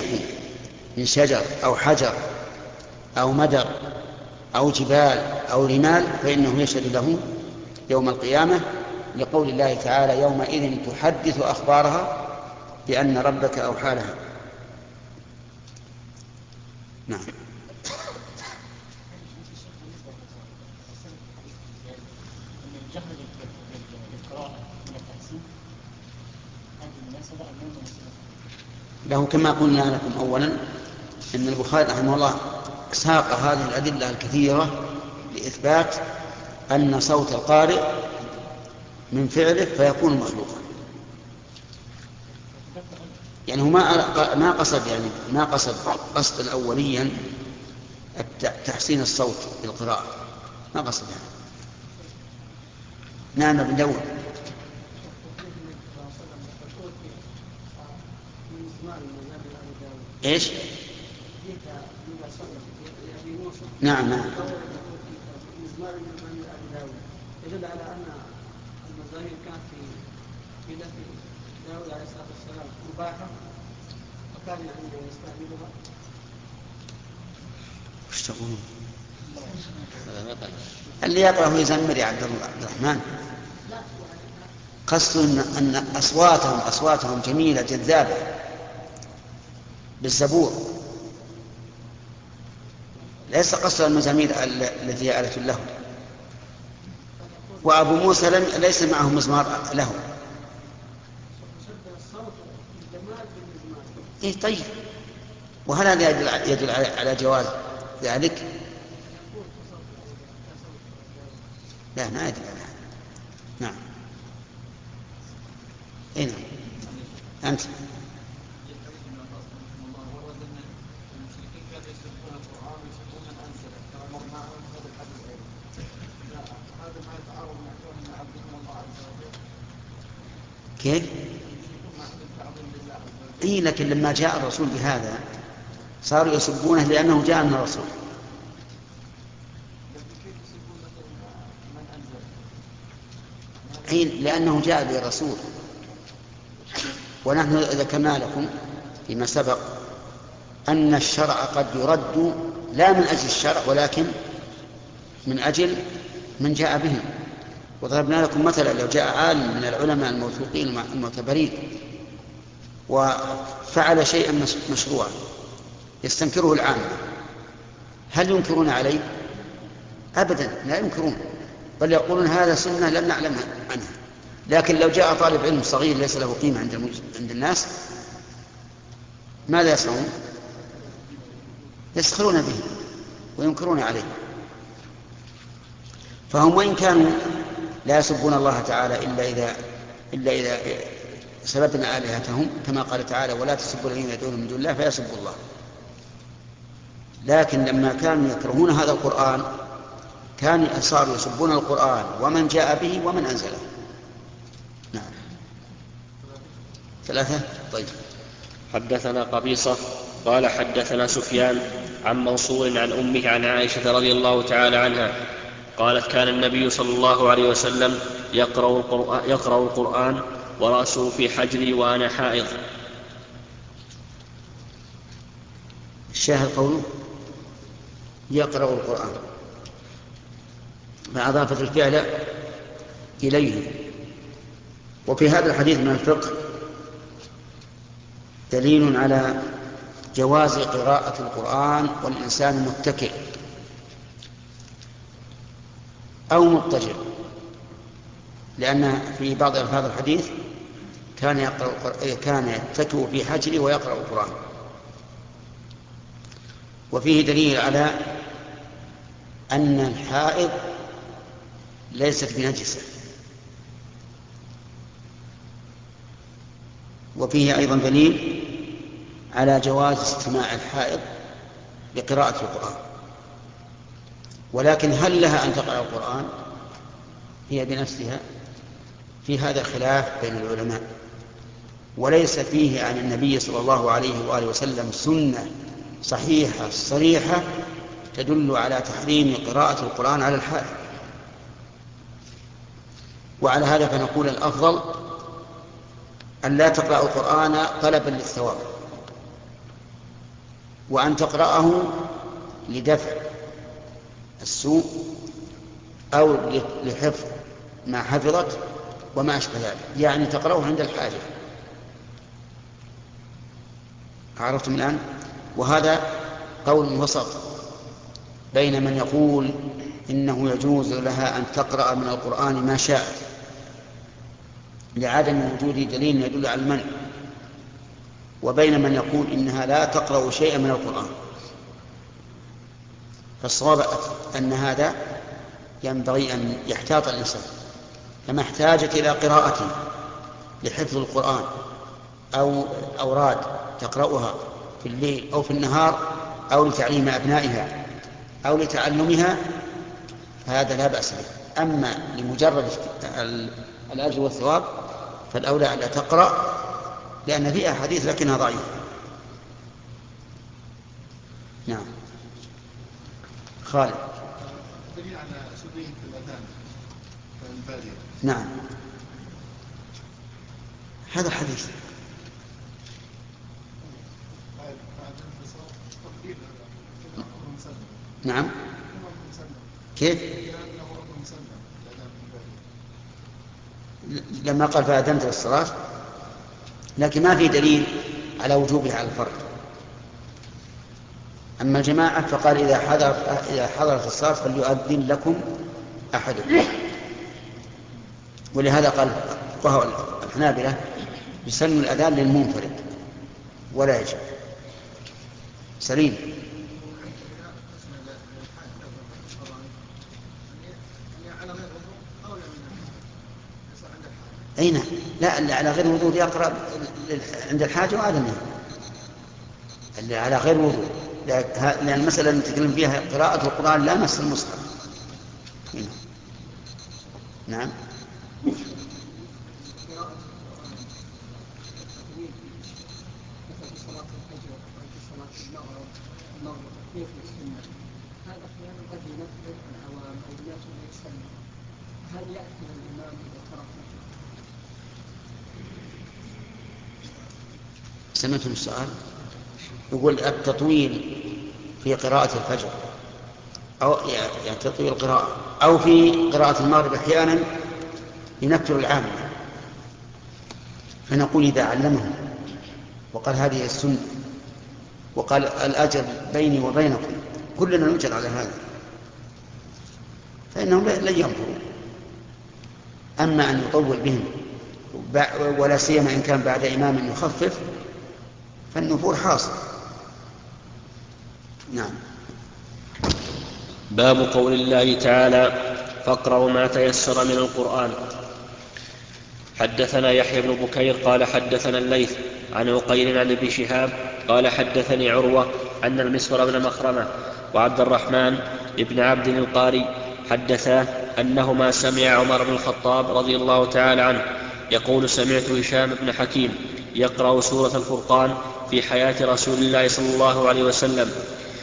شيء من شجر أو حجر أو مدر أو جبال أو رمال فإنه يشهد له يوم القيامة، لقول الله تعالى: يومئذ تحدث أخبارها بأن ربك أوحى لها. نعم. له كما قلنا لكم أولا أن البخاري رحمه الله ساق هذه الأدلة الكثيرة لإثبات أن صوت القارئ من فعله فيكون مخلوقا. يعني هو ما قصد قصدا أوليا تحسين الصوت بالقراءة، ما قصد هذا. نعم ابن داود. ايش؟ نعم نعم. يدل على أن المزامير كانت في نفي داود عليه الصلاة والسلام مباحة وكان يعني يستعملها. وش تقولون؟ اللي يقرأ يزمر يا عبد الرحمن. قصد أن أصواتهم جميلة جذابة بالزبور، ليس قصد المزامير التي هي آلة له. وأبو موسى ليس معه مزمار له. إيه طيب، وهل هذا يدل على جواز ذلك؟ لا ما يدل على هذا. نعم. إيه نعم. أنت كيف؟ إيه لكن لما جاء الرسول بهذا صاروا يسبونه لأنه جاء من الرسول. إيه لأنه جاء به الرسول، ونحن ذكرنا لكم فيما سبق أن الشرع قد يرد لا من أجل الشرع ولكن من أجل من جاء به. وضربنا لكم مثلا لو جاء عالم من العلماء الموثوقين المعتبرين وفعل شيئا مشروعا يستنكره العامة، هل ينكرون عليه؟ أبدا لا ينكرون، بل يقولون هذا سنة لم نعلم عنها. لكن لو جاء طالب علم صغير ليس له قيمة عند الناس ماذا يصنعون؟ يسخرون به وينكرون عليه. فهم وإن كانوا لا يسبون الله تعالى إلا إذا سببنا آلهتهم، كما قال تعالى: ولا تسبوا الذين يدعون من دون الله فيسبوا الله. لكن لما كانوا يكرهون هذا القرآن كانوا صاروا يسبون القرآن ومن جاء به ومن أنزله. نعم. 3. طيب. حدثنا قبيصة قال حدثنا سفيان عن منصور عن أمه عن عائشة رضي الله تعالى عنها قالت: كان النبي صلى الله عليه وسلم يقرأ القرآن ورأسه في حجري وأنا حائض. الشاهد قوله يقرأ القرآن، فأضافت الفعل إليه. وفي هذا الحديث من الفقه دليل على جواز قراءة القرآن والإنسان متكئ أو مضطجع، لأن في بعض ألفاظ الحديث كان يتكئ في حجره ويقرأ القرآن. وفيه دليل على أن الحائض ليست بنجسة. وفيه أيضا دليل على جواز استماع الحائض لقراءة القرآن. ولكن هل لها أن تقرأ القرآن هي بنفسها؟ في هذا خلاف بين العلماء، وليس فيه عن النبي صلى الله عليه وآله وسلم سنة صحيحة صريحة تدل على تحريم قراءة القرآن على الحائض. وعلى هذا فنقول الأفضل أن لا تقرأ القرآن طلبا للثواب، وأن تقرأه لدفع السوء أو لحفظ ما حفظت وما أشبه ذلك، يعني تقرأه عند الحاجة. عرفتم الآن؟ وهذا قول وسط بين من يقول إنه يجوز لها أن تقرأ من القرآن ما شاءت لعدم وجود دليل يدل على المنع، وبين من يقول إنها لا تقرأ شيئا من القرآن. فالصواب أن هذا ينبغي أن يحتاط الإنسان، كما احتاجت إلى قراءته لحفظ القرآن أو أوراد تقرأها في الليل أو في النهار أو لتعليم أبنائها أو لتعلمها، فهذا لا بأس به. أما لمجرد الأجر والثواب فالأولى أن لا تقرأ، لأن فيها حديث لكنها ضعيفة. نعم. خالد. دليل على سبيل في الأذان البادية. نعم، هذا الحديث. نعم. كيف؟ لما قال فأذنت للصلاة، لكن ما في دليل على وجوبها على الفرد. أما الجماعة فقال إذا حضرت الصلاة فليؤذن لكم أحدكم، ولهذا قال فقهاء الحنابلة يسن الأذان للمنفرد ولا يجب. سليم. أين؟ لا، اللي على غير وضوء يقرأ عند الحاجة وعدم اللي على غير وضوء، لأن المسألة اللي نتكلم فيها قراءة القرآن لا مس المصحف. نعم. سمعتم السؤال؟ يقول التطويل في قراءة الفجر أو يعني تطويل القراءة أو في قراءة المغرب أحيانا ينكر العامة، فنقول إذا علمهم وقال هذه السنة وقال الأجر بيني وبينكم كلنا نؤجر على هذا فإنهم لن ينفروا. أما أن يطول بهم ولا سيما إن كان بعد إمام يخفف فالنفور حاصل. نعم. باب قول الله تعالى فاقرأوا ما تيسر من القرآن. حدثنا يحيى بن بكير قال حدثنا الليث عن عقيل عن ابن شهاب قال حدثني عروة أن المسور بن مخرمة وعبد الرحمن بن عبد القاري حدثاه أنهما سمع عمر بن الخطاب رضي الله تعالى عنه يقول سمعت هشام بن حكيم يقرأ سورة الفرقان في حياة رسول الله صلى الله عليه وسلم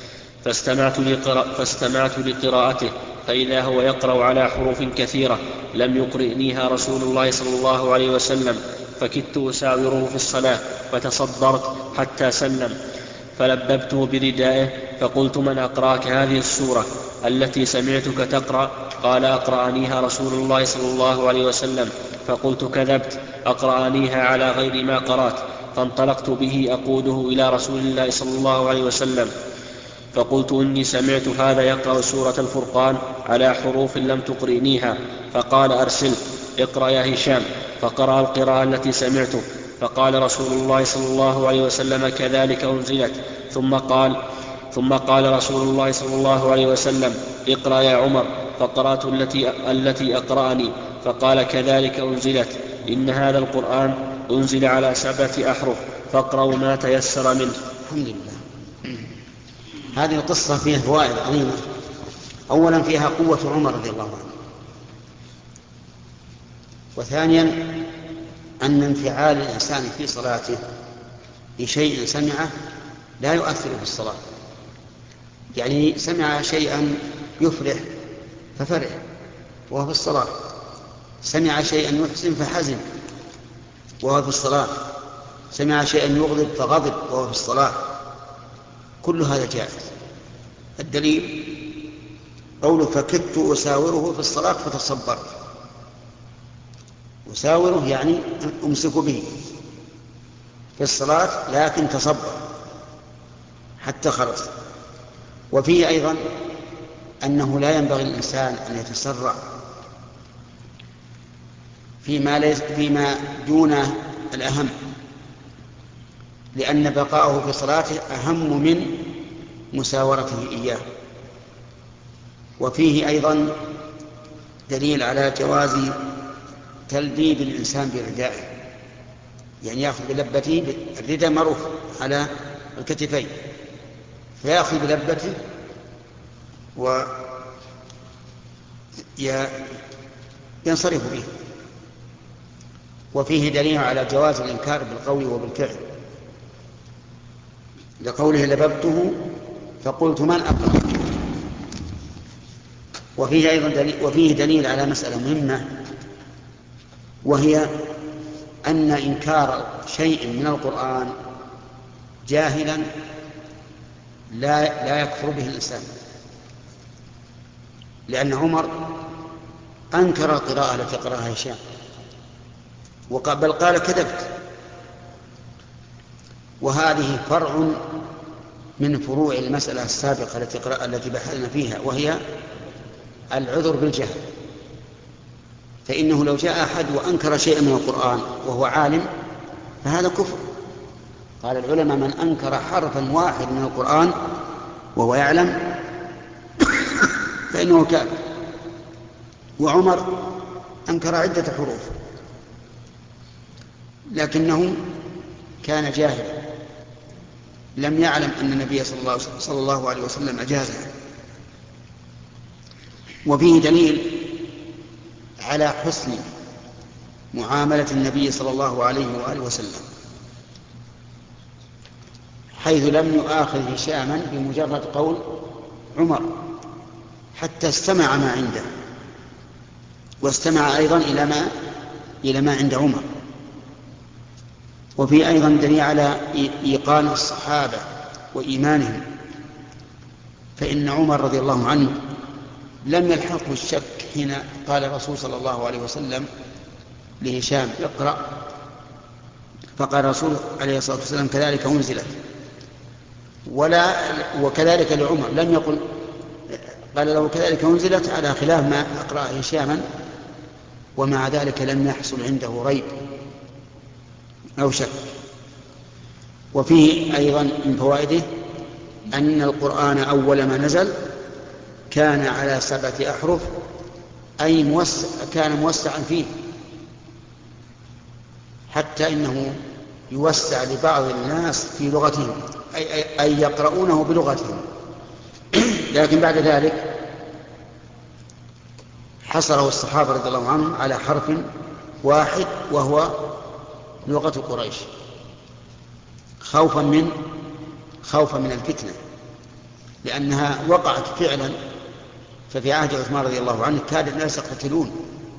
فاستمعت لقراءته فإذا هو يقرأ على حروف كثيرة لم يقرئنيها رسول الله صلى الله عليه وسلم، فكدت أساوره في الصلاة فتصدرت حتى سلم فلببته بردائه فقلت من أقرأك هذه السورة التي سمعتك تقرأ؟ قال أقرأنيها رسول الله صلى الله عليه وسلم. فقلت كذبت، أقرأنيها على غير ما قرأت. فانطلقت به أقوده إلى رسول الله صلى الله عليه وسلم فقلت إني سمعت هذا يقرأ سورة الفرقان على حروف لم تقرئنيها. فقال أرسل اقرأ يا هشام. فقرأ القراءة التي سمعته فقال رسول الله صلى الله عليه وسلم كذلك أنزلت. ثم قال رسول الله صلى الله عليه وسلم اقرأ يا عمر. فقرأت التي أقرأني فقال كذلك أنزلت. إن هذا القرآن أنزل على 7 أحرف فاقرأوا ما تيسر منه. الحمد لله. هذه القصة فيها فوائد عظيمة. أولا فيها قوة عمر رضي الله عنه، وثانيا أن انفعال الإنسان في صلاته بشيء سمعه لا يؤثر في الصلاة. يعني سمع شيئا يفرح ففرح وهو في الصلاة، سمع شيئا يحزن فحزن وهو في الصلاة، سمع شيئا يغضب فغضب وهو في الصلاة. كل هذا جائز. الدليل قوله فكدت أساوره في الصلاة فتصبرت. أساوره يعني أمسك به في الصلاة لكن تصبر حتى خلص. وفيه أيضا أنه لا ينبغي الإنسان أن يتسرع فيما دون الأهم، لأن بقاءه في صلاته أهم من مساورته إياه. وفيه أيضا دليل على جواز تلبيب الإنسان بردائه، يعني يأخذ بلبته، الرداء معروف على الكتفين، فيأخذ بلبته وينصرف به. وفيه دليل على جواز الإنكار بالقول وبالفعل، لقوله لببته فقلت من أقرأ. وفيه دليل على مسألة مهمة، وهي أن إنكار شيء من القرآن جاهلا لا يكفر به الإنسان، لأن عمر أنكر القراءة التي قرأها هشام بل قال كذبت. وهذه فرع من فروع المسألة السابقة التي بحثنا فيها، وهي العذر بالجهل. فإنه لو جاء أحد وأنكر شيئا من القرآن وهو عالم فهذا كفر. قال العلماء من أنكر حرفا واحد من القرآن وهو يعلم فإنه كافر. وعمر أنكر عدة حروف لكنه كان جاهلا، لم يعلم أن النبي صلى الله عليه وسلم أجازها. وفيه دليل على حسن معاملة النبي صلى الله عليه وآله وسلم، حيث لم يؤاخذ هشاما بمجرد قول عمر حتى استمع ما عنده، واستمع أيضا إلى ما عند عمر. وفي أيضا دليل على إيقان الصحابة وإيمانهم، فإن عمر رضي الله عنه لم يلحقه الشك حين قال الرسول صلى الله عليه وسلم لهشام اقرأ، فقال الرسول عليه الصلاة والسلام كذلك أنزلت. وكذلك لعمر لم يقل، قال له كذلك أنزلت على خلاف ما أقرأ هشاما، ومع ذلك لم يحصل عنده ريب أو شك. وفيه أيضا من فوائده أن القرآن أول ما نزل كان على 7 أحرف، أي كان موسعا فيه، حتى إنه يوسع لبعض الناس في لغتهم، أي يقرؤونه بلغتهم. لكن بعد ذلك حصره الصحابة رضي الله عنهم على حرف واحد وهو لغة قريش، خوفا من الفتنة، لأنها وقعت فعلا. ففي عهد عثمان رضي الله عنه كاد الناس يقتتلون،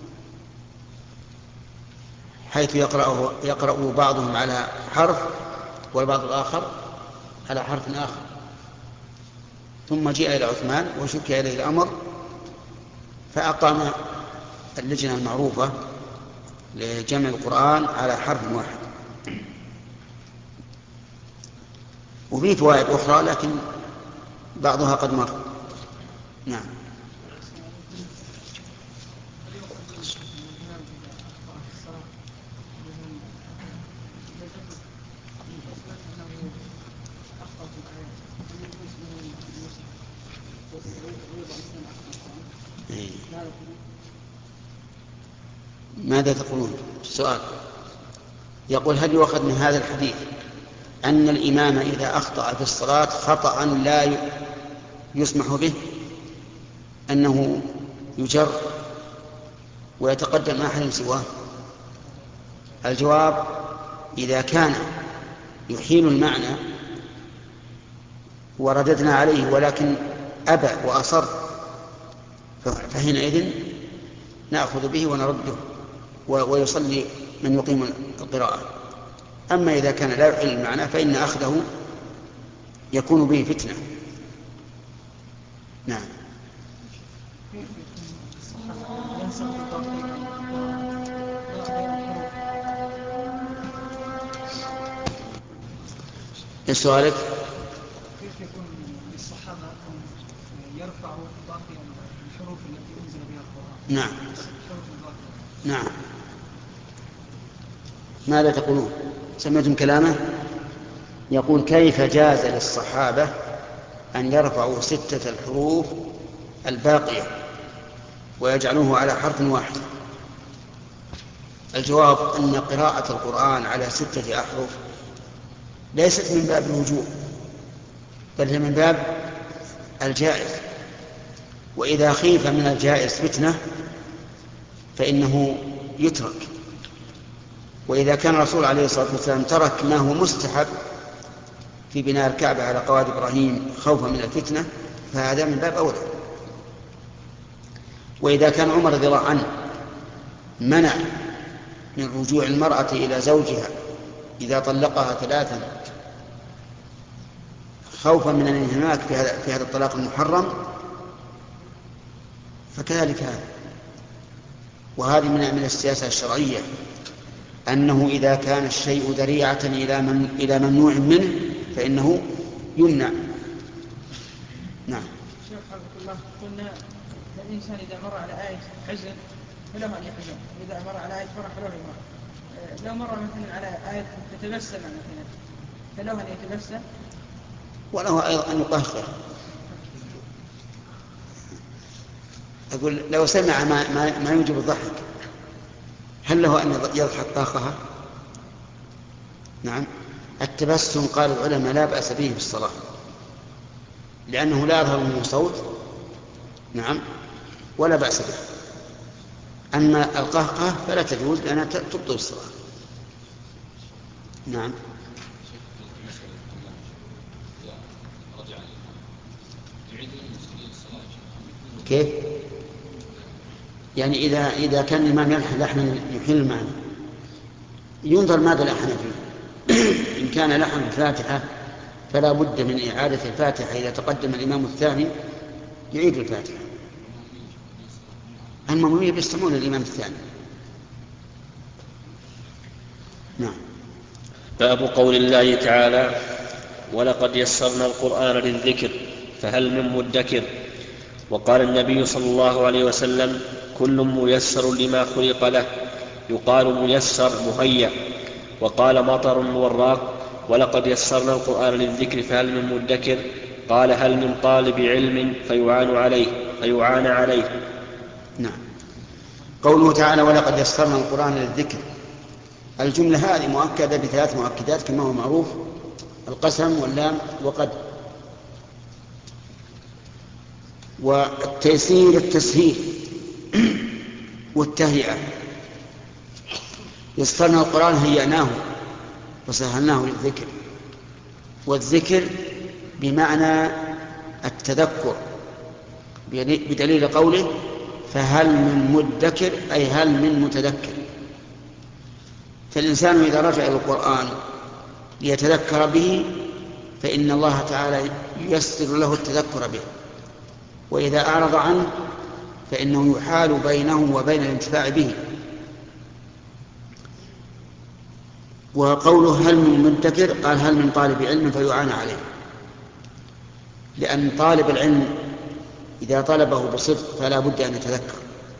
حيث يقرأ بعضهم على حرف والبعض الآخر على حرف آخر. ثم جاء إلى عثمان وشكي إليه الأمر، فأقام اللجنة المعروفة لجمع القرآن على حرف واحد. وفيه فوائد أخرى لكن بعضها قد مر. نعم. ماذا تقولون؟ السؤال يقول هل يؤخذ من هذا الحديث أن الإمام إذا أخطأ في الصلاة خطأ لا يسمح به أنه يجر ويتقدم أحد سواه؟ الجواب إذا كان يحيل المعنى ورددنا عليه ولكن أبى وأصر فحينئذ نأخذ به ونرده ويصلي من يقيم القراءة. أما إذا كان لا يحيل المعنى فإن أخذه يكون به فتنة. نعم. سؤالك كيف يكون للصحابة أن يرفعوا باقي الحروف التي أنزل بها القرآن؟ نعم. نعم. ماذا تقولون؟ سمعتم كلامه؟ يقول كيف جاز للصحابة أن يرفعوا 6 الحروف الباقية ويجعلوه على حرف واحد؟ الجواب أن قراءة القرآن على 6 أحرف ليست من باب الوجوب، بل هي من باب الجائز، وإذا خيف من الجائز فتنة فإنه يترك. وإذا كان الرسول عليه الصلاة والسلام ترك ما هو مستحب في بناء الكعبة على قواعد إبراهيم خوفا من الفتنة فهذا من باب أولى. وإذا كان عمر رضي الله عنه منع من رجوع المرأة إلى زوجها إذا طلقها 3 خوفا من الانهماك في هذا الطلاق المحرم فكذلك هذا. وهذه من السياسة الشرعية أنه إذا كان الشيء ذريعة إلى ممنوع منه فإنه يمنع. نعم. شيخ حفظك الله، قلنا الإنسان إذا مر على آية حزن فله أن يحزن، وإذا مر على آية فرح فله أن يفرح. لو مر مثلا على آية تتبسم مثلا فله أن يتبسم، وله أيضا أن يقهقه. أقول لو سمع ما يوجب الضحك هل له أن يضحك قهقها؟ نعم. التبسم قال العلماء لا بأس به في الصلاة لأنه لا يظهر منه صوت، نعم، ولا بأس به. أما القهقه فلا تجوز لأنها تبطل الصلاة. نعم. كيف؟ يعني إذا كان الإمام يلحن لحنا يحل المعنى ينظر ماذا لحن فيه. إن كان لحن الفاتحة فلا بد من إعادة الفاتحة إذا تقدم الإمام الثاني يعيد الفاتحة. المأمومين يستمعون للإمام الثاني. نعم. باب قول الله تعالى ولقد يسرنا القرآن للذكر فهل من مدكر. وقال النبي صلى الله عليه وسلم كل ميسر لما خلق له، يقال ميسر مهيأ. وقال مطر وراق ولقد يسرنا القرآن للذكر فهل من مدكر، قال هل من طالب علم فيعان عليه. نعم. قوله تعالى ولقد يسرنا القرآن للذكر، الجملة هذه مؤكدة ب3 مؤكدات كما هو معروف: القسم واللام وقد. والتيسير التسهيل والتهيئة. يسرنا القرآن هيئناه وسهلناه للذكر، والذكر بمعنى التذكر بدليل قوله فهل من مدكر أي هل من متذكر. فالإنسان إذا رجع إلى القرآن ليتذكر به فإن الله تعالى ييسر له التذكر به، وإذا أعرض عنه فإنه يحال بينه وبين الانتفاع به. وقوله هل من مدكر قال هل من طالب علم فيعان عليه، لأن طالب العلم إذا طلبه بصدق فلا بد أن يتذكر.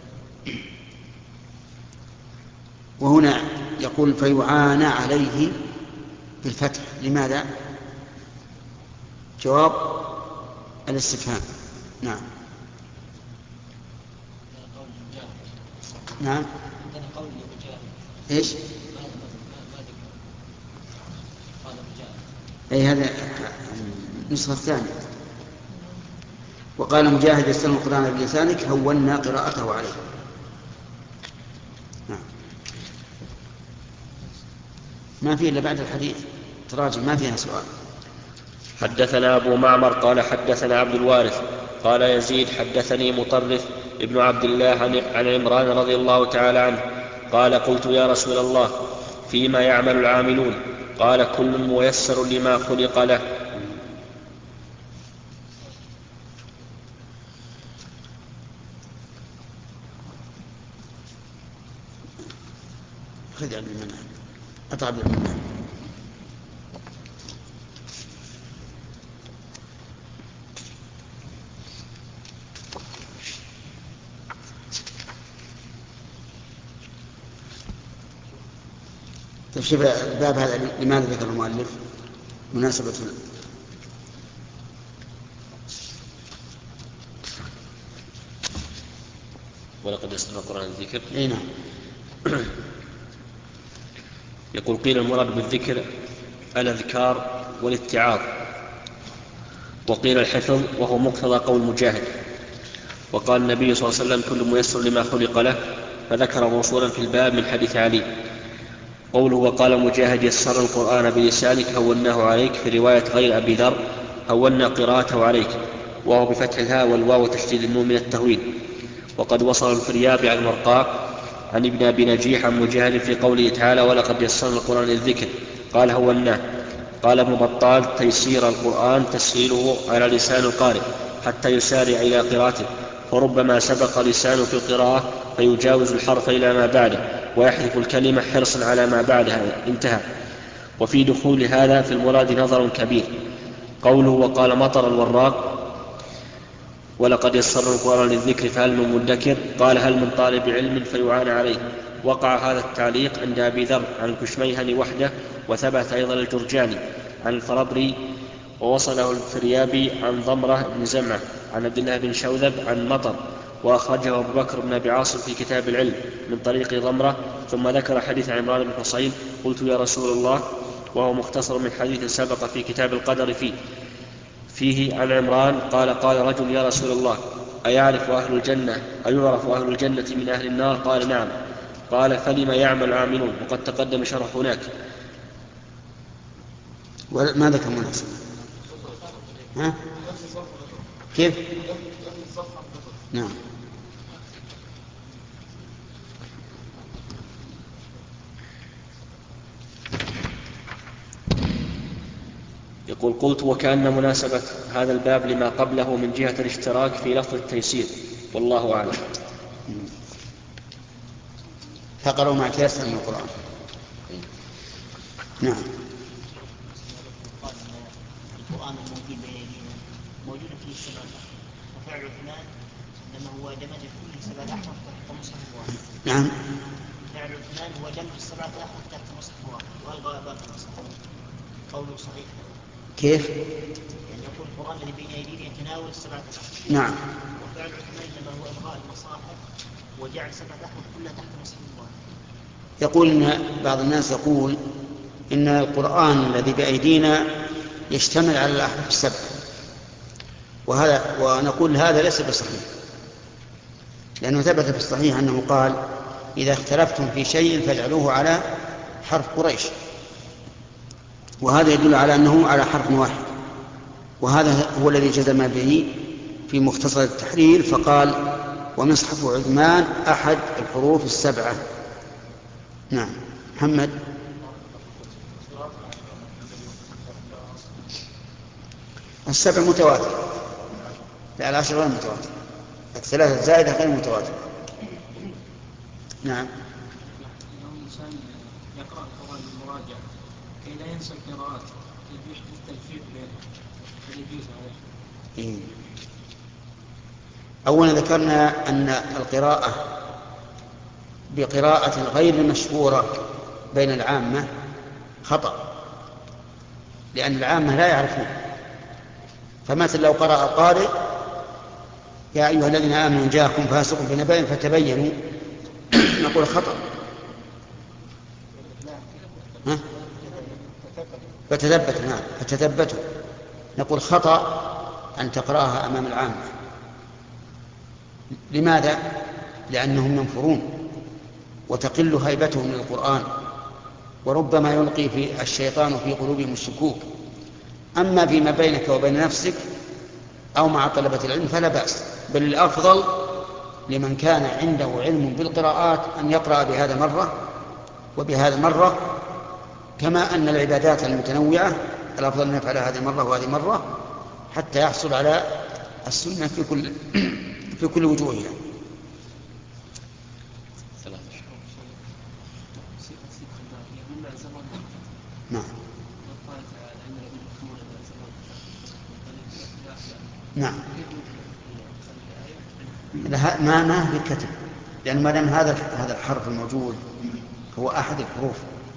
وهنا يقول فيعان عليه بالفتح. لماذا؟ جواب الاستفهام. نعم. نعم. ايش؟ اي هذا النسخة الثانية. وقال مجاهد يستلم القرآن بلسانك هونا قراءته عليه. نعم. ما فيه إلا بعد الحديث تراجم ما فيها سؤال. حدثنا أبو معمر قال حدثنا عبد الوارث قال يزيد حدثني مطرف ابن عبد الله عن عمران رضي الله تعالى عنه قال قلت يا رسول الله فيما يعمل العاملون؟ قال كل ميسر لما خلق له. تجعل بالمنع أتعب بالمنع. طيب شوف الباب هذا لماذا ذكر المؤلف مناسبة؟ ولقد يسرنا القرآن الذكر. اي نعم. يقول قيل المراد بالذكر الأذكار والاتعاظ، وقيل الحفظ وهو مقتضى قول مجاهد. وقال النبي صلى الله عليه وسلم كل ميسر لما خلق له، فذكر موصولا في الباب من حديث علي. قوله وقال مجاهد يسر القرآن بلسانك هوناه عليك، في رواية غير أبي ذر هونا قراءته عليك، وهو بفتح الهاء والواو وتشديد النون من التهوين. وقد وصل الفريابي عن المرقاء عن ابن أبي نجيح عن مجاهد في قوله تعالى ولقد يسرنا القرآن للذكر قال هوناه. قال ابن بطال تيسير القرآن تسهيله على لسان القارئ حتى يسارع إلى قراءته، فربما سبق لسانه في القراءة فيجاوز الحرف إلى ما بعده ويحذف الكلمة حرصا على ما بعدها. انتهى. وفي دخول هذا في المراد نظر كبير. قوله وقال مطر الوراق ولقد يسرنا القرآن للذكر فهل من مدكر، قال هل من طالب علم فيعان عليه. وقع هذا التعليق عند أبي ذر عن الكشميهني وحده، وثبت أيضا الجرجاني عن الفربري، ووصله الفريابي عن ضمرة بن زمعة عن عبد الله بن شوذب عن مطر، وأخرجه أبو بكر بن أبي عاصم في كتاب العلم من طريق ضمرة. ثم ذكر حديث عمران بن حصين قلت يا رسول الله، وهو مختصر من حديث سبق في كتاب القدر فيه عن عمران قال قال رجل يا رسول الله أيعرف أهل الجنة من أهل النار؟ قال نعم. قال فلما يعمل العاملون؟ وقد تقدم شرح هناك. ماذا كان مناسب؟ ها؟ كيف؟ نعم. يقول قلت وكأن مناسبة هذا الباب لما قبله من جهة الاشتراك في لفظ التيسير، والله أعلم. فقروا ما تيسر من القرآن. نعم. القرآن الموجود بين أيدينا موجود فيه السبع الأحرف، وفعل عثمان إنما هو دمج كل سبع الأحرف تحت مصحف واحد. نعم. فعل عثمان هو دمج السبعة الأحرف تحت مصحف واحد وألغى باقي المصحف. قوله صحيح. كيف؟ يعني يقول القرآن الذي بين أيدينا يتناول السبعة الأحرف. نعم. وفعل عثمان إنما هو إلغاء المصاحف وجعل سبعة الأحرف كلها تحت مصحف واحد. يقول إن بعض الناس يقول إن القرآن الذي بأيدينا يشتمل على الأحرف السبع، ونقول هذا ليس بصحيح، لأنه ثبت في الصحيح أنه قال إذا اختلفتم في شيء فاجعلوه على حرف قريش، وهذا يدل على أنه على حرف واحد، وهذا هو الذي جزم به في مختصر التحرير فقال ومصحف عثمان أحد الحروف السبعة. نعم. محمد. السبع متواتر، لا العشر غير متواتر، الثلاثة الزائدة غير متواتر. نعم. لو الإنسان يقرأ القرآن بالمراجعة كي لا ينسى القراءات كيف يحدث تلفيق بينها هل يجوز عليه؟ أولا ذكرنا أن القراءة بقراءة غير المشهورة بين العامة خطأ، لأن العامة لا يعرفون. فمثل لو قرأ قارئ يا أيها الذين آمنوا إن جاءكم فاسق بنبأ فتبينوا نقول خطأ. فتثبتوا. نعم فتثبتوا نقول خطأ أن تقرأها أمام العامة. لماذا؟ لأنهم ينفرون وتقل هيبتهم للقرآن، وربما يلقي في الشيطان في قلوبهم الشكوك. أما فيما بينك وبين نفسك أو مع طلبة العلم فلا بأس، بل الأفضل لمن كان عنده علم بالقراءات أن يقرأ بهذا مرة وبهذا مرة، كما أن العبادات المتنوعة الأفضل أن يفعل هذه مرة وهذه مرة حتى يحصل على السنة في كل وجوهها. نعم. نعم. ما في الكتب، لأن ما دام هذا الحرف الموجود هو أحد الحروف،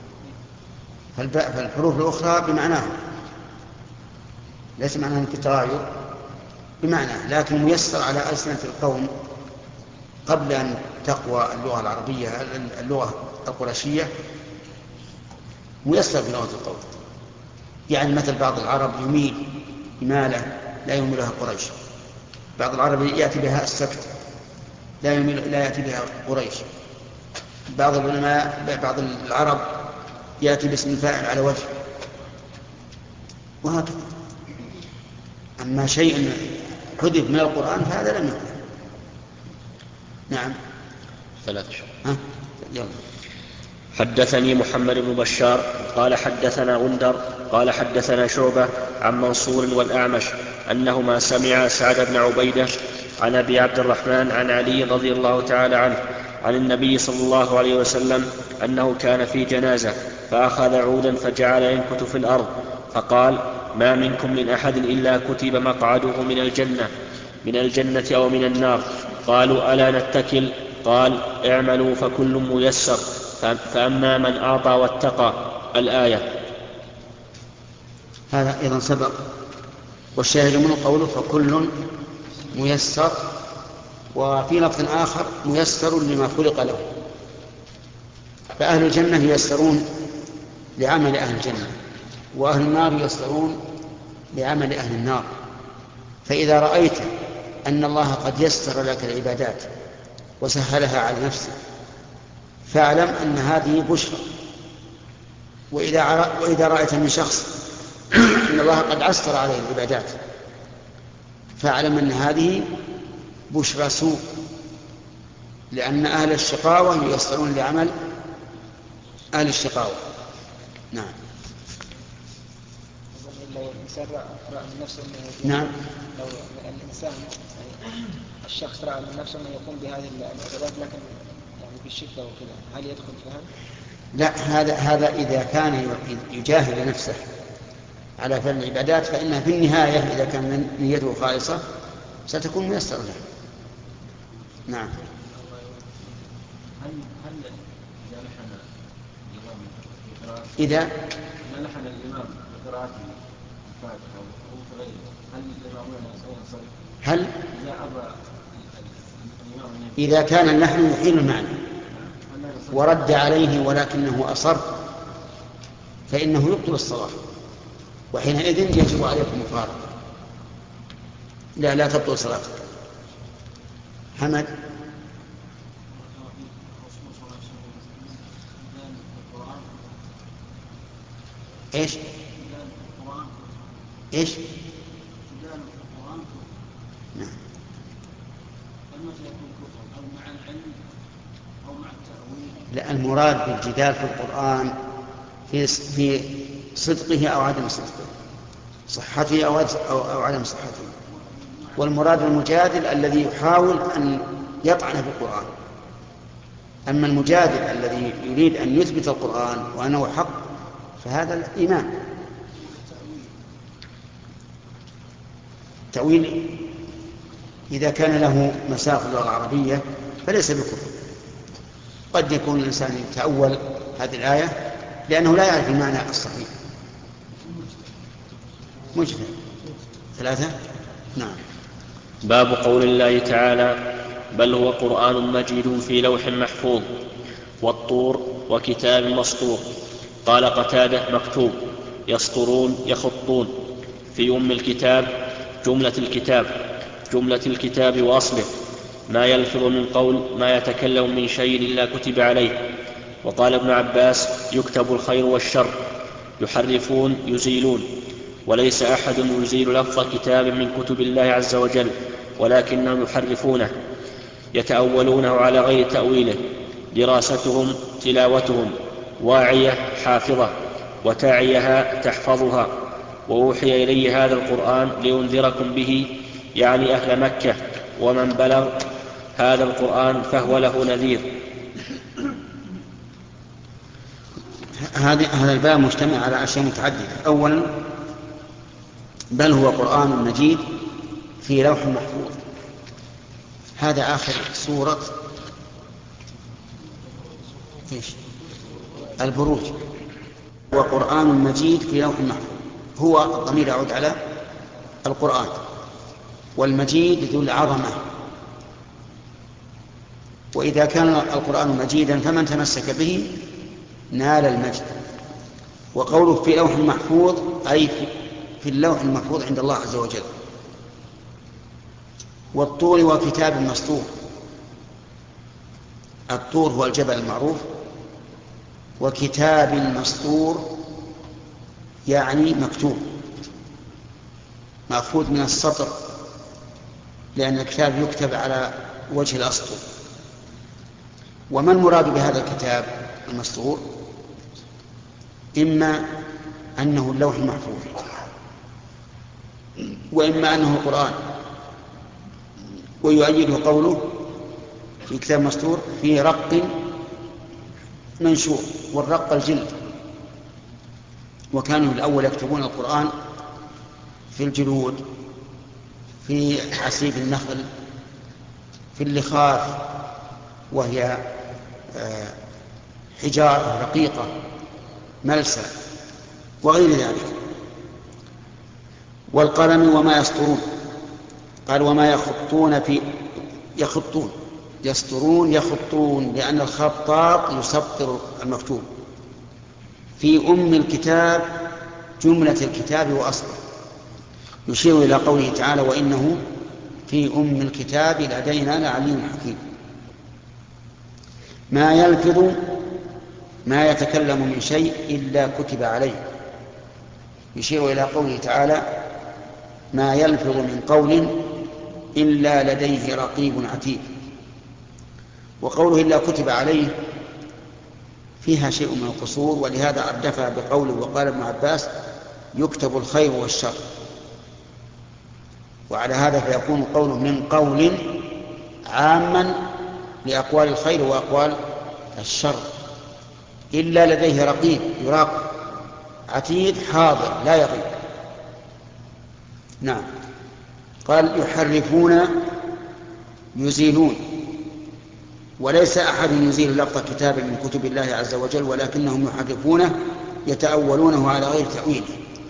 فالحروف الأخرى بمعناه، ليس معناه في التغاير بمعناه، لكن ميسر على ألسنة القوم قبل أن تقوى اللغة العربية اللغة القرشية، ميسر بلغة القوم. يعني مثل بعض العرب يميل إمالة لا يميلها قريش، بعض العرب يأتي بها السكت لا يأتي بها قريش، بعض العلماء بعض العرب يأتي باسم الفاعل على وجه، وهكذا. أما شيء حذف من القرآن فهذا لم يحذف. نعم. ثلاثة. يلا. حدثني محمد بن بشار قال حدثنا غندر قال حدثنا شعبة عن منصور والأعمش أنهما سمع سعد بن عبيدة عن أبي عبد الرحمن عن علي رضي الله تعالى عنه عن النبي صلى الله عليه وسلم أنه كان في جنازة فأخذ عودا فجعل ينكت في الأرض فقال: ما منكم من أحد إلا كتب مقعده من الجنة أو من النار. قالوا: ألا نتكل؟ قال: اعملوا فكل ميسر، فأما من أعطى واتقى. الآية. هذا أيضا سبق، والشاهد من قوله فكل ميسر، وفي لفظ آخر ميسر لما خلق له. فأهل الجنة ييسرون لعمل أهل الجنة، وأهل النار ييسرون لعمل أهل النار. فإذا رأيت أن الله قد يسر لك العبادات وسهلها على نفسك فاعلم أن هذه بشرى. وإذا رأيت من شخص أن الله قد عسر عليه العبادات فاعلم أن هذه بشرى سوء، لأن أهل الشقاوة ييسرون لعمل أهل الشقاوة. نعم. لو الإنسان رأى من نفسه نعم. لو الإنسان الشخص رأى من نفسه أنه يقوم بهذه العبادات لكن يعني بالشدة وكذا، هل يدخل في هذا؟ لا، هذا إذا كان يجاهد نفسه على فعل العبادات فإنها في النهاية إذا كان نيته خالصة ستكون ميسرة له. نعم. هل إذا لحن الإمام إذا لحن الإمام بقراءته الفاتحة أو غيره هل الإمام ينصرف؟ هل إذا أبى الإمام إذا كان اللحن يحيل المعنى ورد عليه ولكنه أصر فإنه يبطل الصلاة، وحينئذ يجب عليكم مفارقة. لا تبطل صلاتك. حمد. ايش نعم. لا، المراد بالجدال في القرآن في صدقه أو عدم صدقه، صحته أو عدم صحته. والمراد المجادل الذي يحاول أن يطعن في القرآن. أما المجادل الذي يريد أن يثبت القرآن وأنه حق فهذا الإيمان. التأويل إذا كان له مساق اللغة العربية فليس بكفر. قد يكون الإنسان يتأول هذه الآية لأنه لا يعرف المعنى الصحيح. مجتهد. 3. نعم. باب قول الله تعالى: بل هو قرآن مجيد في لوح محفوظ والطور وكتاب مسطور. قال قتادة: مكتوب. يسطرون يخطون. في الكتاب جملة الكتاب وأصله، ما يلفظ من قول ما يتكلم من شيء إلا كتب عليه. وقال ابن عباس: يكتب الخير والشر. يحرفون يزيلون، وليس أحد يزيل لفظ كتاب من كتب الله عز وجل، ولكنهم يحرفونه، يتأولونه على غير تأويله. دراستهم تلاوتهم، واعية حافظة، وتاعيها تحفظها. وأوحي إلي هذا القرآن لينذركم به، يعني أهل مكة، ومن بلغ هذا القرآن فهو له نذير. هذا الباب مجتمع على أشياء متعددة. أولا، بل هو قرآن مجيد في لوح محفوظ. هذا آخر سورة البروج. وقرآن مجيد في لوح محفوظ، هو الضمير يعود على القرآن، والمجيد ذو العظمة. وإذا كان القرآن مجيدا فمن تمسك به نال المجد. وقوله في لوح محفوظ أي في اللوح المحفوظ عند الله عز وجل. والطور وكتاب مسطور. الطور هو الجبل المعروف، وكتاب مسطور يعني مكتوب، مأخوذ من السطر، لأن الكتاب يكتب على وجه الأسطر. وما المراد بهذا الكتاب المسطور؟ إما أنه اللوح المحفوظ، وإما أنه القرآن. ويؤيده قوله في كتاب مسطور في رق منشور، والرق الجلد. وكانوا الأول يكتبون القرآن في الجلود، في عسيب النخل، في اللخاف، وهي حجارة رقيقة ملسى، وغير ذلك. والقلم وما يسطرون. قال وما يسطرون يخطون، لأن الخطاط يسطر المكتوب. في أم الكتاب جملة الكتاب وأصله، يشير إلى قوله تعالى وإنه في أم الكتاب لدينا لعليم حكيم. ما يلفظ ما يتكلم من شيء إلا كتب عليه، يشير إلى قوله تعالى ما يلفظ من قول إلا لديه رقيب عتيد. وقوله إلا كتب عليه فيها شيء من القصور، ولهذا أردفها بقوله وقال ابن عباس يكتب الخير والشر. وعلى هذا فيكون قوله من قول عاما لأقوال الخير وأقوال الشر. إلا لديه رقيب يراقب، عتيد حاضر لا يغيب. نعم. قال يحرفون يزيلون. وليس أحد يزيل لفظ كتاب من كتب الله عز وجل، ولكنهم يحرفونه يتأولونه على غير تأويله.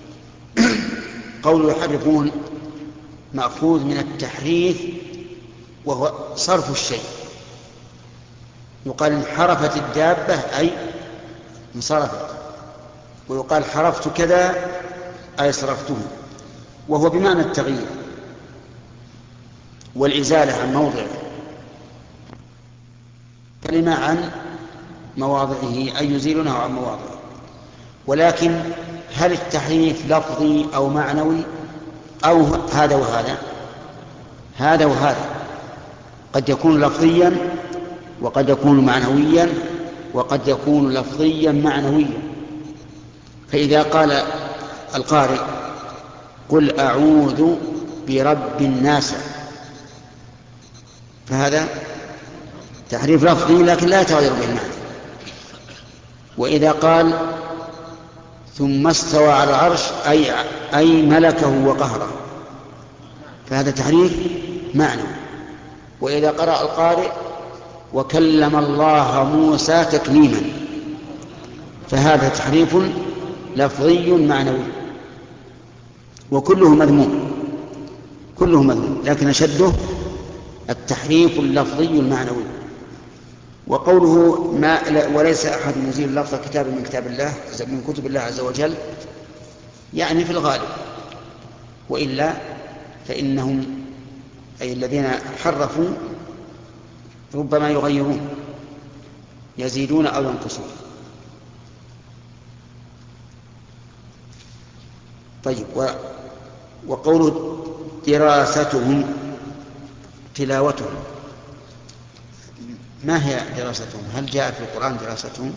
قول يحرفون مأخوذ من التحريف، وهو صرف الشيء. يقال انحرفت الدابة أي انصرفت، ويقال حرفت كذا أي صرفته، وهو بمعنى التغيير والإزالة عن موضعه. كلمة عن مواضعه أي يزيلونه عن مواضعه. ولكن هل التحريف لفظي أو معنوي أو هذا وهذا؟ هذا وهذا. قد يكون لفظيا وقد يكون معنويا وقد يكون لفظيا معنويا. فإذا قال القارئ قل أعوذ برب الناس، فهذا تحريف لفظي لكن لا يتغير به المعنى. وإذا قال ثم استوى على العرش أي ملكه وقهره، فهذا تحريف معنوي. وإذا قرأ القارئ وكلم الله موسى تكليما، فهذا تحريف لفظي معنوي، وكله مذموم، كله مذموم، لكن أشده التحريف اللفظي المعنوي. وقوله وليس أحد يزيل لفظ كتاب من كتاب الله من كتب الله عز وجل يعني في الغالب، وإلا فإنهم أي الذين حرفوا ربما يغيرون، يزيدون أو ينقصون. طيب. وقوله دراستهم تلاوتهم، ما هي دراستهم؟ هل جاء في القرآن دراستهم؟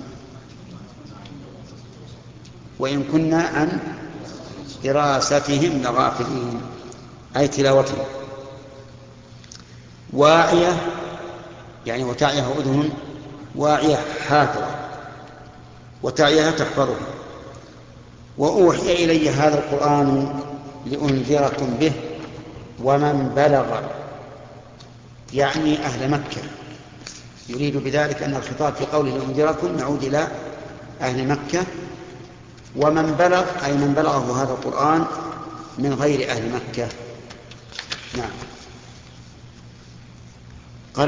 وإن كنا عن دراستهم لغافلين أي تلاوتهم. واعية يعني وتعيها أذن واعية حافظة، وتعيها تحفظه. وأوحي إلي هذا القرآن لأنذركم به ومن بلغ، يعني أهل مكة، يريد بذلك أن الخطاب في قوله لأنذركم نعود إلى أهل مكة، ومن بلغ أي من بلغه هذا القرآن من غير أهل مكة. نعم. قال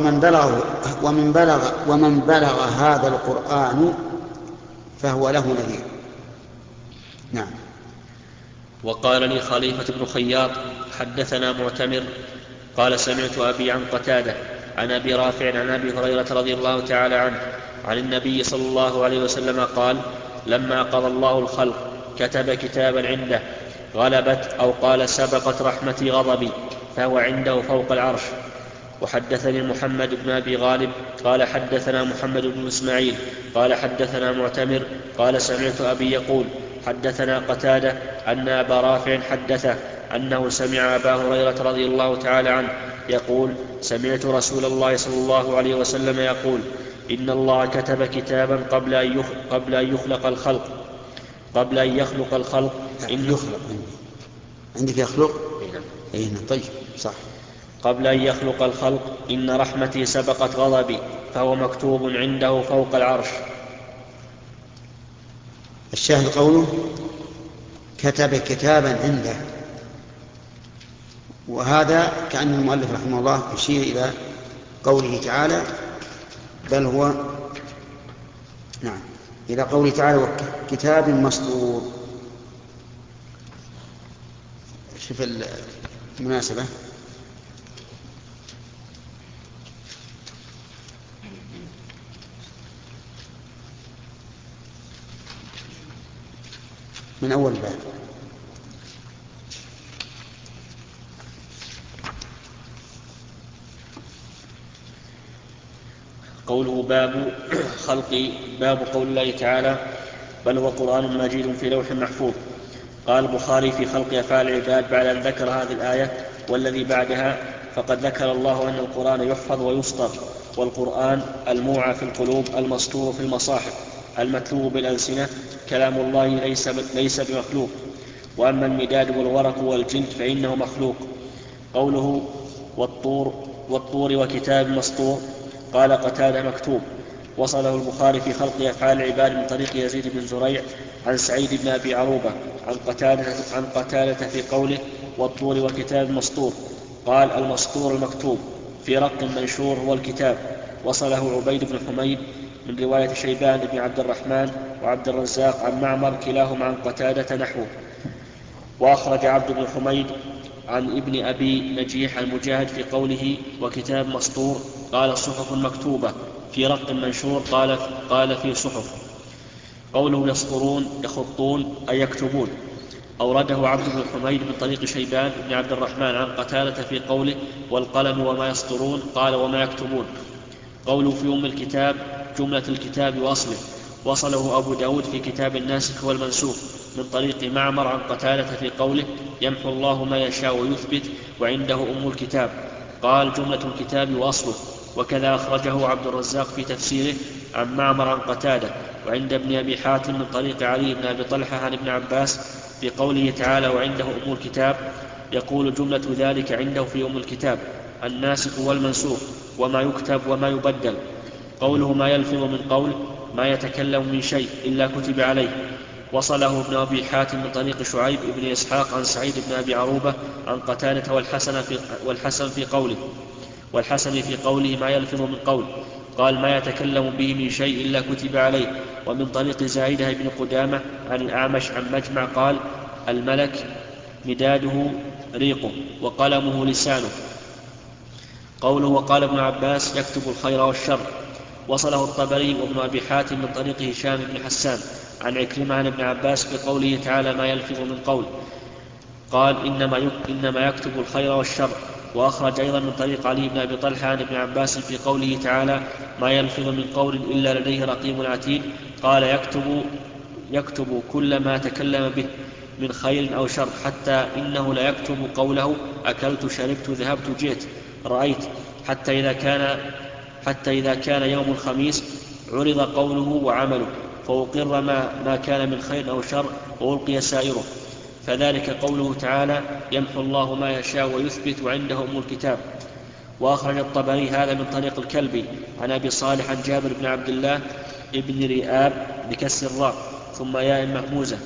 ومن بلغ هذا القرآن فهو له نذير. نعم. وقال لي خليفة بن خياط حدثنا معتمر قال سمعت أبي عن قتادة عن أبي رافع عن أبي هريرة رضي الله تعالى عنه عن النبي صلى الله عليه وسلم قال لما قضى الله الخلق كتب كتابا عنده غلبت أو قال سبقت رحمتي غضبي فهو عنده فوق العرش. وحدثني محمد بن أبي غالب قال حدثنا محمد بن إسماعيل قال حدثنا معتمر قال سمعت أبي يقول حدثنا قتادة أن أبا رافع حدثه أنه سمع أبا هريرة رضي الله تعالى عنه يقول سمعت رسول الله صلى الله عليه وسلم يقول إن الله كتب كتابا قبل أن يخلق الخلق عندك يخلق؟ إيه طيب صح. قبل أن يخلق الخلق إن رحمتي سبقت غضبي فهو مكتوب عنده فوق العرش. الشاهد قوله كتب كتابا عنده، وهذا كأن المؤلف رحمه الله يشير إلى قوله تعالى بل هو نعم إلى قوله تعالى كتاب مسطور. شوف المناسبة من أول باب. قوله باب قول الله تعالى بل هو قرآن مجيد في لوح محفوظ. قال البخاري في خلق أفعال العباد بعد أن ذكر هذه الآية والذي بعدها فقد ذكر الله أن القرآن يحفظ ويسطر، والقرآن الموعى في القلوب المسطور في المصاحف المتلو بالألسنة كلام الله ليس بمخلوق، وأما المداد والورق والجلد فإنه مخلوق. قوله والطور وكتاب مسطور قال قتادة مكتوب. وصله البخاري في خلق أفعال العباد من طريق يزيد بن زريع عن سعيد بن أبي عروبة عن قتادة في قوله والطور وكتاب مسطور قال المسطور المكتوب في رق منشور هو الكتاب. وصله عبيد بن حميد من رواية شيبان بن عبد الرحمن وعبد الرزاق عن معمر كلاهما عن قتادة نحوه. وأخرج عبد بن حميد عن ابن أبي نجيح المجاهد في قوله وكتاب مسطور قال صحف مكتوبة في رق منشور قال في صحف. قوله يسطرون يخطون أي يكتبون. أورده عبد بن حميد من طريق شيبان بن عبد الرحمن عن قتادة في قوله والقلم وما يسطرون قال وما يكتبون. قوله في الكتاب جملة الكتاب وأصله. وصله أبو داود في كتاب الناسخ والمنسوخ من طريق معمر عن قتادة في قوله يمحو الله ما يشاء ويثبت وعنده الكتاب قال جملة الكتاب وأصله. وكذا أخرجه عبد الرزاق في تفسيره عن معمر عن قتادة وعند ابن أبي حاتم من طريق علي بن أبي طلحة عن ابن عباس في قوله تعالى وعنده الكتاب يقول جملة ذلك عنده في الكتاب الناسخ والمنسوخ وما يكتب وما يبدل. قوله ما يلفظ من قول ما يتكلم من شيء إلا كتب عليه. وصله ابن أبي حاتم من طريق شعيب بن إسحاق عن سعيد بن أبي عروبة عن قتادة والحسن في قوله ما يلفظ من قول قال ما يتكلم به من شيء إلا كتب عليه. ومن طريق زايدة بن قدامة عن الأعمش عن مجمع قال الملك مداده ريقه وقلمه لسانه. قوله وقال ابن عباس يكتب الخير والشر. وصله الطبري وابن أبي حاتم من طريق هشام بن حسان عن عكرمة عن ابن عباس في قوله تعالى ما يلفظ من قول قال إنما يكتب الخير والشر. وأخرج أيضا من طريق علي بن أبي طلحة عن ابن عباس في قوله تعالى ما يلفظ من قول إلا لديه رقيب عتيد قال يكتب كل ما تكلم به من خير أو شر حتى إنه لا يكتب قوله أكلت شربت ذهبت جئت رأيت حتى إذا كان يوم الخميس عرض قوله وعمله فأقر ما كان من خير أو شر وألقي سائره، فذلك قوله تعالى يمحو الله ما يشاء ويثبت وعنده أم الكتاب. وأخرج الطبري هذا من طريق الكلبي عن أبي صالح عن جابر بن عبد الله ابن رئاب بكسر الراء ثم ياء مهموزة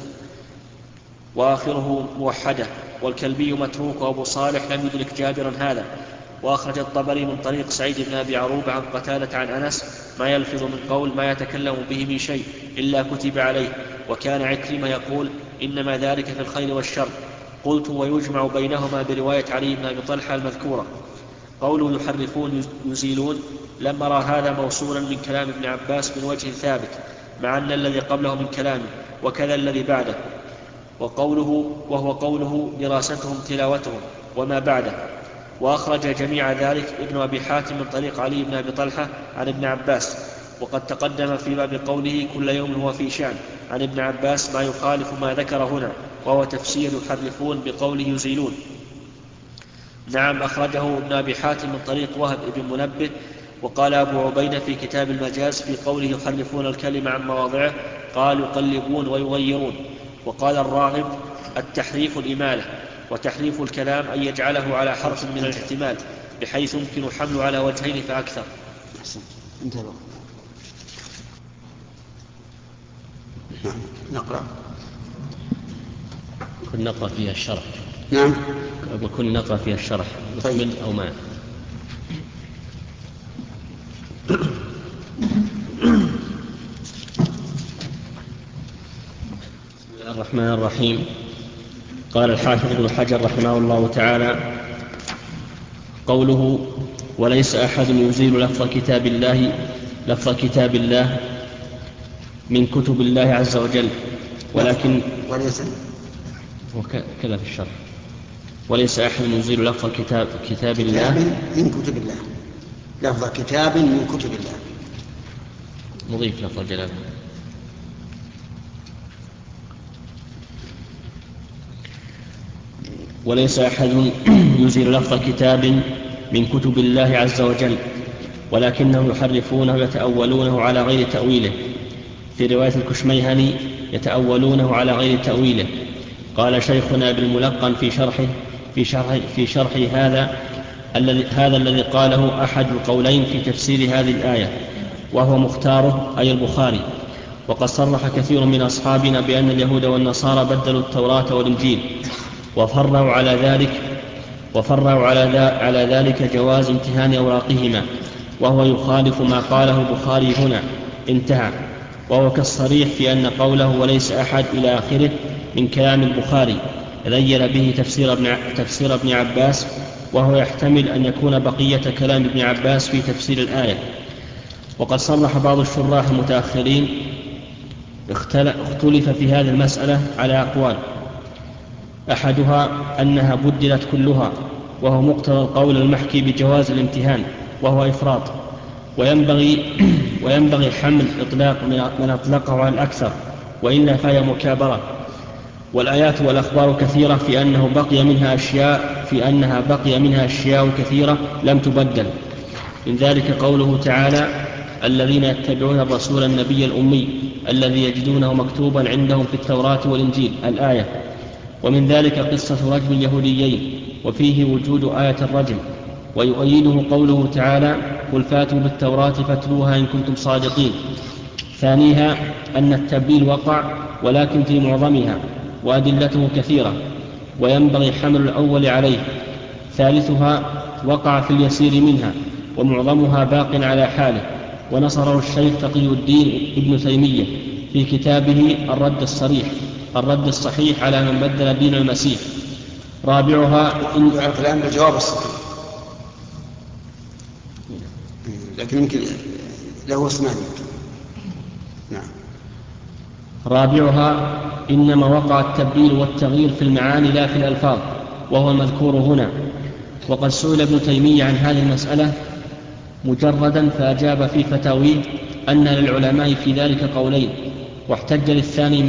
وآخره موحدة، والكلبي متروك، وأبو صالح لم يدرك جابرا هذا. وأخرج الطبري من طريق سعيد بن أبي عروبة عن قتادة عن أنس ما يلفظ من قول ما يتكلم به من شيء إلا كتب عليه. وكان عكرمة يقول إنما ذلك في الخير والشر. قلت ويجمع بينهما برواية علي بن أبي طلحة المذكورة. قوله يحرفون يزيلون لم أرى هذا موصولا من كلام ابن عباس من وجه ثابت، مع أن الذي قبله من كلامه وكذا الذي بعده، وهو قوله دراستهم تلاوتهم وما بعده. وأخرج جميع ذلك ابن أبي حاتم من طريق علي بن أبي طلحة عن ابن عباس، وقد تقدم في باب قوله كل يوم هو في شأن عن ابن عباس ما يخالف ما ذكر هنا، وهو تفسير يحرفون بقوله يزيلون. نعم، أخرجه ابن أبي حاتم من طريق وهب ابن منبه. وقال أبو عبيدة في كتاب المجاز في قوله يحرفون الكلمة عن مواضعه قال يقلبون ويغيرون. وقال الراغب التحريف الإمالة، وتحريف الكلام أن يجعله على حرف من الاحتمال بحيث يمكن حمله على وجهين فأكثر. نقرأ. كن نقرأ فيها الشرح. نعم. وكن نقرأ فيها الشرح. طيب. أو ما. بسم الله الرحمن الرحيم. قال الحافظ ابن حجر رحمه الله تعالى: قوله وليس أحد يزيل لفظ كتاب الله من كتب الله عز وجل، ولكن وليس وكذا في الشرح وليس أحد يزيل لفظ كتاب الله من كتب الله، لفظ كتاب من كتب الله مضيف لفظ الجلالة. وليس أحد يزيل لفظ كتاب من كتب الله عز وجل، ولكنهم يحرفونه يتأولونه على غير تأويله. في رواية الكشميهني يتأولونه على غير تأويله. قال شيخنا ابن الملقن في شرح هذا الذي قاله أحد القولين في تفسير هذه الآية، وهو مختاره أي البخاري. وقد صرح كثير من أصحابنا بأن اليهود والنصارى بدلوا التوراة والإنجيل، وفرعوا على ذلك جواز امتهان أوراقهما، وهو يخالف ما قاله البخاري هنا. انتهى. وهو كالصريح في أن قوله وليس أحد إلى آخره من كلام البخاري غير به تفسير ابن عباس، وهو يحتمل أن يكون بقية كلام ابن عباس في تفسير الآية. وقد صرح بعض الشراح المتأخرين اختلف في هذه المسألة على أقوال، أحدها أنها بدلت كلها، وهو مقتضى القول المحكي بجواز الامتهان، وهو إفراط، وينبغي حمل إطلاق من أطلقه على الأكثر، وإلا فهي مكابرة. والآيات والأخبار كثيرة في أنها بقي منها أشياء كثيرة لم تبدل. من ذلك قوله تعالى الذين يتبعون الرسول النبي الأمي الذي يجدونه مكتوبا عندهم في التوراة والإنجيل الآية. ومن ذلك قصة رجم اليهوديين، وفيه وجود آية الرجم. ويؤيده قوله تعالى قل فاتوا بالتوراة فاتلوها إن كنتم صادقين. ثانيها أن التبديل وقع ولكن في معظمها، وأدلته كثيرة، وينبغي حمل الأول عليه. ثالثها وقع في اليسير منها، ومعظمها باق على حاله، ونصره الشيخ تقي الدين ابن تيمية في كتابه الرد الصحيح على من بدل دين المسيح. رابعها الآن بالجواب الصحيح، لكن يمكن له اسمان. نعم. رابعها إنما وقع التبديل والتغيير في المعاني لا في الألفاظ، وهو المذكور هنا. وقد سئل ابن تيمية عن هذه المسألة مجردا فأجاب في فتاويه أن للعلماء في ذلك قولين، واحتج للثاني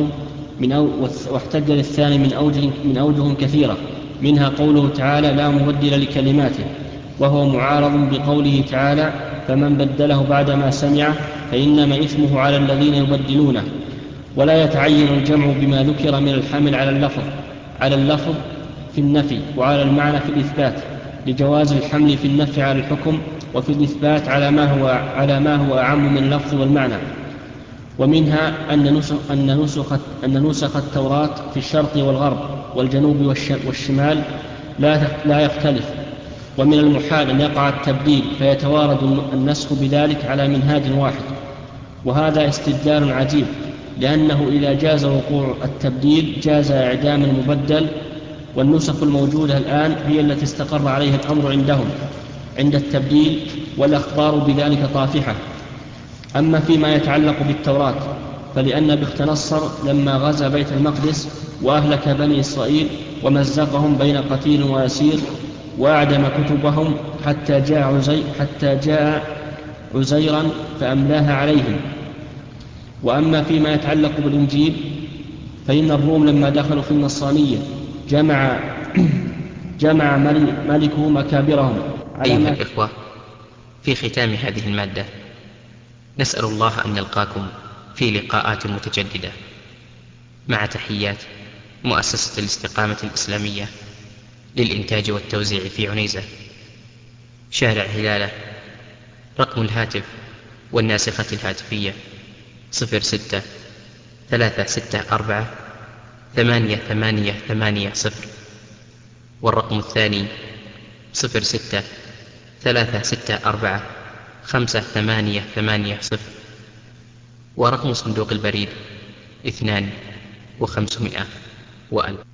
من أوجه كثيرة، منها قوله تعالى لا مبدل لكلماته، وهو معارض بقوله تعالى فمن بدله بعدما سمعه فإنما إثمه على الذين يبدلونه. ولا يتعين الجمع بما ذكر من الحمل على اللفظ في النفي وعلى المعنى في الإثبات، لجواز الحمل في النفي على الحكم وفي الإثبات على ما هو أعم من اللفظ والمعنى. ومنها أن نسخ التوراة في الشرق والغرب والجنوب والشمال لا يختلف. ومن المحال أن يقع التبديل فيتوارد النسخ بذلك على منهاج واحد، وهذا استدلال عجيب، لأنه إذا جاز وقوع التبديل جاز إعدام المبدل، والنسخ الموجودة الآن هي التي استقر عليها الأمر عندهم عند التبديل، والأخبار بذلك طافحة. أما فيما يتعلق بالتوراة فلأن بخت نصر لما غزا بيت المقدس وأهلك بني إسرائيل ومزقهم بين قتيل وأسير وأعدم كتبهم حتى جاء عزيرا فأملاها عليهم. وأما فيما يتعلق بالإنجيل فإن الروم لما دخلوا في النصرانية جمع ملكه مكابرهم. أيها الإخوة، في ختام هذه المادة نسأل الله أن نلقاكم في لقاءات متجددة، مع تحيات مؤسسة الاستقامة الإسلامية للإنتاج والتوزيع في عنيزة، شارع هلالة. رقم الهاتف والناسخة الهاتفية 06-364-8880، والرقم الثاني 06-364-5880، ورقم صندوق البريد 2500 وألف.